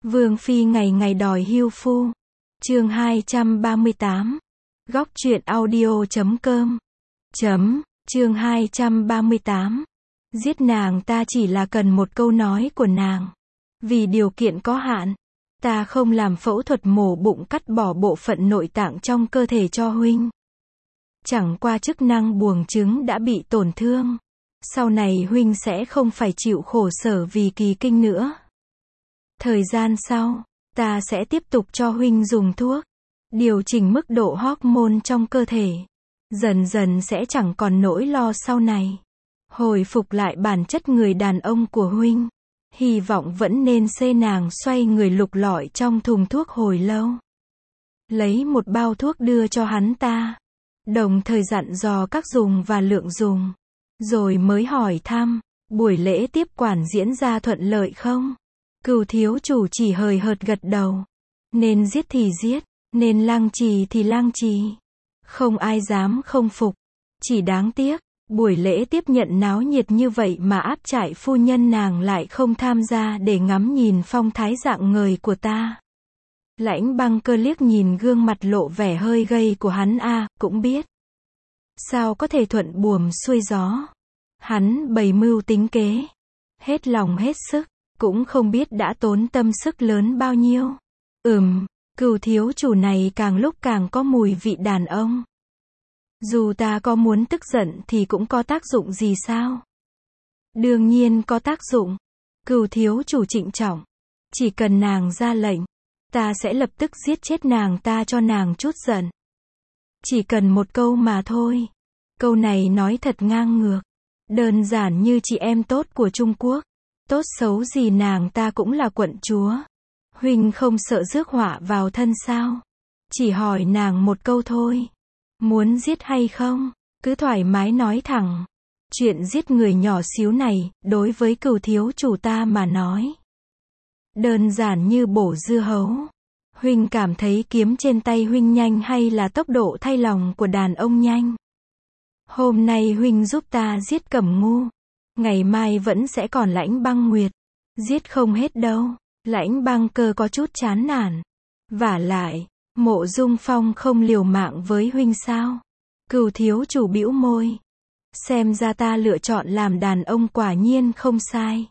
Vương phi ngày ngày đòi hưu phu. Chương 238. Góc truyện audio.com. Chương 238. Giết nàng ta chỉ là cần một câu nói của nàng. Vì điều kiện có hạn, ta không làm phẫu thuật mổ bụng cắt bỏ bộ phận nội tạng trong cơ thể cho huynh. Chẳng qua chức năng buồng trứng đã bị tổn thương. Sau này huynh sẽ không phải chịu khổ sở vì kỳ kinh nữa. Thời gian sau, ta sẽ tiếp tục cho huynh dùng thuốc, điều chỉnh mức độ hormone trong cơ thể. Dần dần sẽ chẳng còn nỗi lo sau này. Hồi phục lại bản chất người đàn ông của huynh. Hy vọng vẫn nên xê nàng xoay người lục lọi trong thùng thuốc hồi lâu. Lấy một bao thuốc đưa cho hắn ta. Đồng thời dặn dò các dùng và lượng dùng. Rồi mới hỏi thăm, buổi lễ tiếp quản diễn ra thuận lợi không? Cửu thiếu chủ chỉ hời hợt gật đầu. Nên giết thì giết, nên lăng trì thì lăng trì. Không ai dám không phục. Chỉ đáng tiếc, buổi lễ tiếp nhận náo nhiệt như vậy mà áp trại phu nhân nàng lại không tham gia để ngắm nhìn phong thái dạng người của ta. Lãnh Băng Cơ liếc nhìn gương mặt lộ vẻ hơi gay của hắn cũng biết. Sao có thể thuận buồm xuôi gió. Hắn bày mưu tính kế. Hết lòng hết sức, cũng không biết đã tốn tâm sức lớn bao nhiêu. Cửu thiếu chủ này càng lúc càng có mùi vị đàn ông. Dù ta có muốn tức giận thì cũng có tác dụng gì sao? Đương nhiên có tác dụng. Cửu thiếu chủ trịnh trọng. Chỉ cần nàng ra lệnh, ta sẽ lập tức giết chết nàng ta cho nàng chút giận. Chỉ cần một câu mà thôi. Câu này nói thật ngang ngược. Đơn giản như chị em tốt của Trung Quốc. Tốt xấu gì nàng ta cũng là quận chúa. Huynh không sợ rước họa vào thân sao? Chỉ hỏi nàng một câu thôi. Muốn giết hay không? Cứ thoải mái nói thẳng. Chuyện giết người nhỏ xíu này, đối với cửu thiếu chủ ta mà nói. Đơn giản như bổ dưa hấu. Huynh cảm thấy kiếm trên tay huynh nhanh hay là tốc độ thay lòng của đàn ông nhanh? Hôm nay huynh giúp ta giết Cẩm Ngu. Ngày mai vẫn sẽ còn Lãnh Băng Nguyệt. Giết không hết đâu. Lãnh Băng Cơ có chút chán nản. Vả lại, Mộ Dung Phong không liều mạng với huynh sao? Cửu thiếu chủ bĩu môi. Xem ra ta lựa chọn làm đàn ông quả nhiên không sai.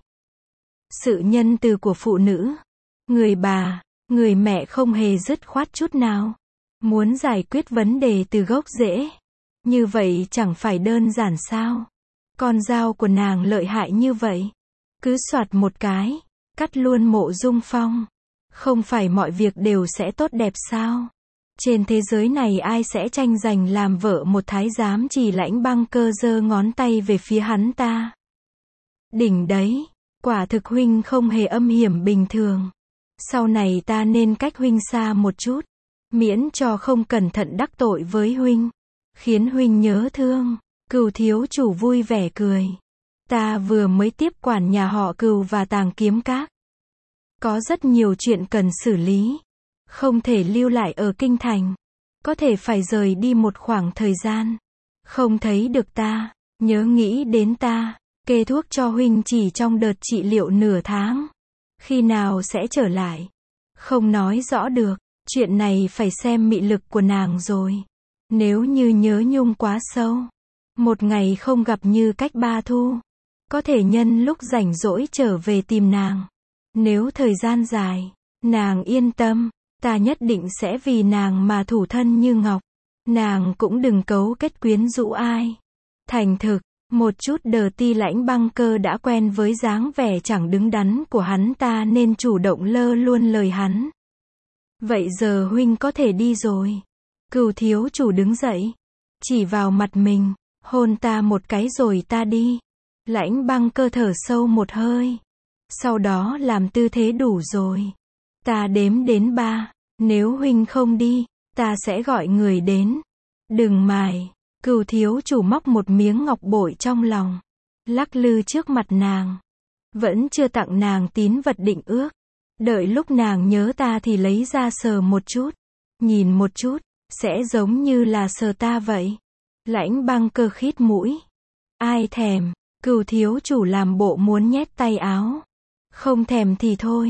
Sự nhân từ của phụ nữ. Người bà, người mẹ không hề dứt khoát chút nào. Muốn giải quyết vấn đề từ gốc rễ. Như vậy chẳng phải đơn giản sao? Con dao của nàng lợi hại như vậy. Cứ soạt một cái, cắt luôn Mộ Dung Phong. Không phải mọi việc đều sẽ tốt đẹp sao? Trên thế giới này ai sẽ tranh giành làm vợ một thái giám? Chỉ Lãnh Băng Cơ giơ ngón tay về phía hắn ta. Đỉnh đấy, quả thực huynh không hề âm hiểm bình thường. Sau này ta nên cách huynh xa một chút. Miễn cho không cẩn thận đắc tội với huynh. Khiến huynh nhớ thương. Cửu thiếu chủ vui vẻ cười. Ta vừa mới tiếp quản nhà họ Cửu và Tàng Kiếm Các. Có rất nhiều chuyện cần xử lý. Không thể lưu lại ở kinh thành. Có thể phải rời đi một khoảng thời gian. Không thấy được ta, nhớ nghĩ đến ta. Kê thuốc cho huynh chỉ trong đợt trị liệu nửa tháng. Khi nào sẽ trở lại? Không nói rõ được. Chuyện này phải xem mị lực của nàng rồi. Nếu như nhớ nhung quá sâu, một ngày không gặp như cách 3 thu, có thể nhân lúc rảnh rỗi trở về tìm nàng. Nếu thời gian dài, nàng yên tâm, ta nhất định sẽ vì nàng mà thủ thân như ngọc. Nàng cũng đừng cấu kết quyến rũ ai. Thành thực, một chút đờ ti Lãnh Băng Cơ đã quen với dáng vẻ chẳng đứng đắn của hắn ta nên chủ động lơ luôn lời hắn. Vậy giờ huynh có thể đi rồi. Cửu thiếu chủ đứng dậy, chỉ vào mặt mình, hôn ta một cái rồi ta đi. Lãnh Băng Cơ thở sâu một hơi. Sau đó làm tư thế đủ rồi. Ta đếm đến 3, nếu huynh không đi, ta sẽ gọi người đến. Đừng mài. Cửu thiếu chủ móc một miếng ngọc bội trong lòng, lắc lư trước mặt nàng. Vẫn chưa tặng nàng tín vật định ước. Đợi lúc nàng nhớ ta thì lấy ra sờ một chút. Nhìn một chút, sẽ giống như là sờ ta vậy. Lãnh Băng Cơ khít mũi. Ai thèm. Cửu thiếu chủ làm bộ muốn nhét tay áo. Không thèm thì thôi.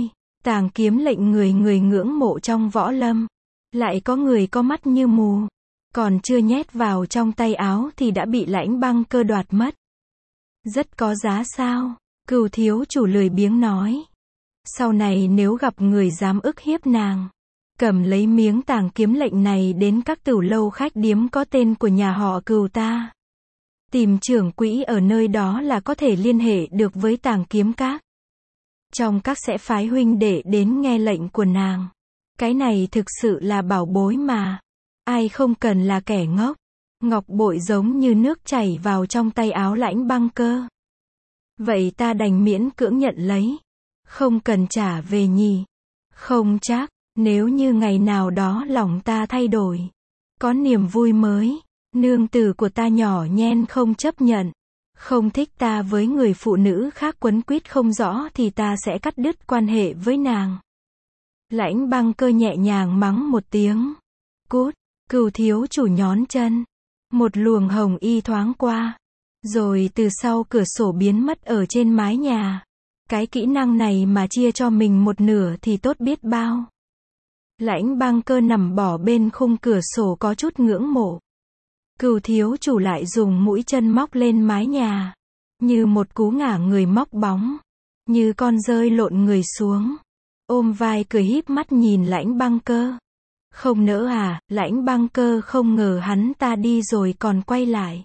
Tàng kiếm lệnh người người ngưỡng mộ trong võ lâm. Lại có người có mắt như mù. Còn chưa nhét vào trong tay áo thì đã bị Lãnh Băng Cơ đoạt mất. Rất có giá sao? Cửu thiếu chủ lười biếng nói. Sau này nếu gặp người dám ức hiếp nàng, cầm lấy miếng tàng kiếm lệnh này đến các tửu lâu khách điếm có tên của nhà họ Cửu ta. Tìm trưởng quỹ ở nơi đó là có thể liên hệ được với tàng kiếm các. Trong các sẽ phái huynh đệ đến nghe lệnh của nàng. Cái này thực sự là bảo bối mà. Ai không cần là kẻ ngốc. Ngọc bội giống như nước chảy vào trong tay áo Lãnh Băng Cơ. Vậy ta đành miễn cưỡng nhận lấy. Không cần trả về nhỉ. Không chắc, nếu như ngày nào đó lòng ta thay đổi. Có niềm vui mới. Nương tử của ta nhỏ nhen không chấp nhận. Không thích ta với người phụ nữ khác quấn quýt không rõ thì ta sẽ cắt đứt quan hệ với nàng. Lãnh Băng Cơ nhẹ nhàng mắng một tiếng. Cút, Cửu thiếu chủ nhón chân. Một luồng hồng y thoáng qua. Rồi từ sau cửa sổ biến mất ở trên mái nhà. Cái kỹ năng này mà chia cho mình một nửa thì tốt biết bao. Lãnh Băng Cơ nằm bỏ bên khung cửa sổ có chút ngưỡng mộ. Cửu thiếu chủ lại dùng mũi chân móc lên mái nhà. Như một cú ngả người móc bóng. Như con rơi lộn người xuống. Ôm vai cười híp mắt nhìn Lãnh Băng Cơ. Không nỡ à? Lãnh Băng Cơ không ngờ hắn ta đi rồi còn quay lại.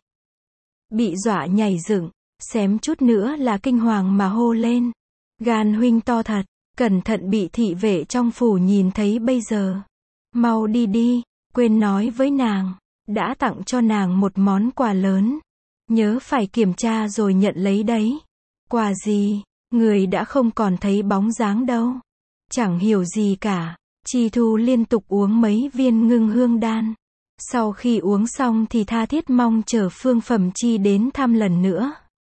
Bị dọa nhảy dựng, xém chút nữa là kinh hoàng mà hô lên. Gan huynh to thật, cẩn thận bị thị vệ trong phủ nhìn thấy bây giờ. Mau đi đi, quên nói với nàng, đã tặng cho nàng một món quà lớn. Nhớ phải kiểm tra rồi nhận lấy đấy. Quà gì? Người đã không còn thấy bóng dáng đâu. Chẳng hiểu gì cả. Chi Thu liên tục uống mấy viên ngưng hương đan. Sau khi uống xong thì tha thiết mong chờ Phương Phẩm Chi đến thăm lần nữa.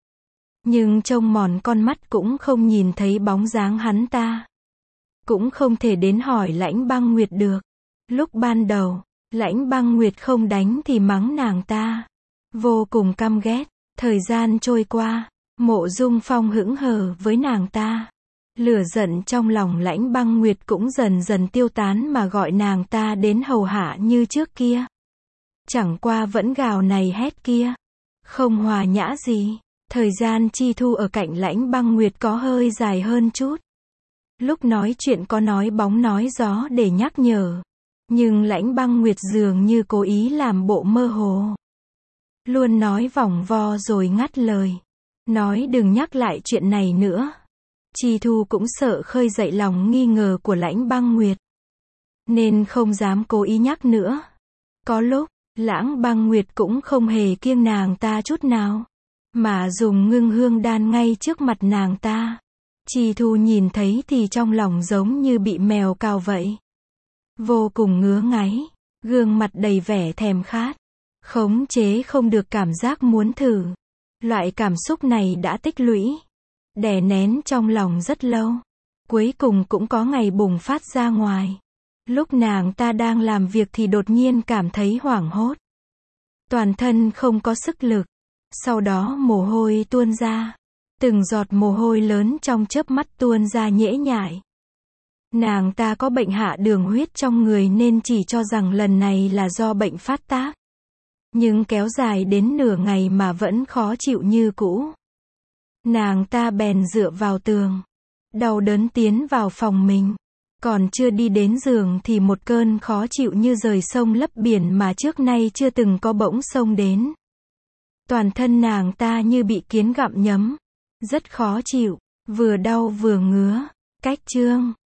Nhưng trông mòn con mắt cũng không nhìn thấy bóng dáng hắn ta. Cũng không thể đến hỏi Lãnh Băng Nguyệt được. Lúc ban đầu, Lãnh Băng Nguyệt không đánh thì mắng nàng ta. Vô cùng căm ghét. Thời gian trôi qua, Mộ Dung Phong hững hờ với nàng ta. Lửa giận trong lòng Lãnh Băng Nguyệt cũng dần dần tiêu tán mà gọi nàng ta đến hầu hạ như trước kia. Chẳng qua vẫn gào này hét kia. Không hòa nhã gì. Thời gian Chi Thu ở cạnh Lãnh Băng Nguyệt có hơi dài hơn chút. Lúc nói chuyện có nói bóng nói gió để nhắc nhở. Nhưng Lãnh Băng Nguyệt dường như cố ý làm bộ mơ hồ. Luôn nói vòng vo rồi ngắt lời. Nói đừng nhắc lại chuyện này nữa. Chi Thu cũng sợ khơi dậy lòng nghi ngờ của Lãnh Băng Nguyệt. Nên không dám cố ý nhắc nữa. Có lúc, Lãnh Băng Nguyệt cũng không hề kiêng nàng ta chút nào. Mà dùng ngưng hương đan ngay trước mặt nàng ta. Chi Thu nhìn thấy thì trong lòng giống như bị mèo cào vậy. Vô cùng ngứa ngáy. Gương mặt đầy vẻ thèm khát. Khống chế không được cảm giác muốn thử. Loại cảm xúc này đã tích lũy. Đè nén trong lòng rất lâu. Cuối cùng cũng có ngày bùng phát ra ngoài. Lúc nàng ta đang làm việc thì đột nhiên cảm thấy hoảng hốt. Toàn thân không có sức lực. Sau đó mồ hôi tuôn ra. Từng giọt mồ hôi lớn trong chớp mắt tuôn ra nhễ nhại. Nàng ta có bệnh hạ đường huyết trong người nên chỉ cho rằng lần này là do bệnh phát tác. Nhưng kéo dài đến nửa ngày mà vẫn khó chịu như cũ. Nàng ta bèn dựa vào tường. Đau đớn tiến vào phòng mình. Còn chưa đi đến giường thì một cơn khó chịu như rời sông lấp biển mà trước nay chưa từng có bỗng xông đến. Toàn thân nàng ta như bị kiến gặm nhấm. Rất khó chịu. Vừa đau vừa ngứa. Cách chương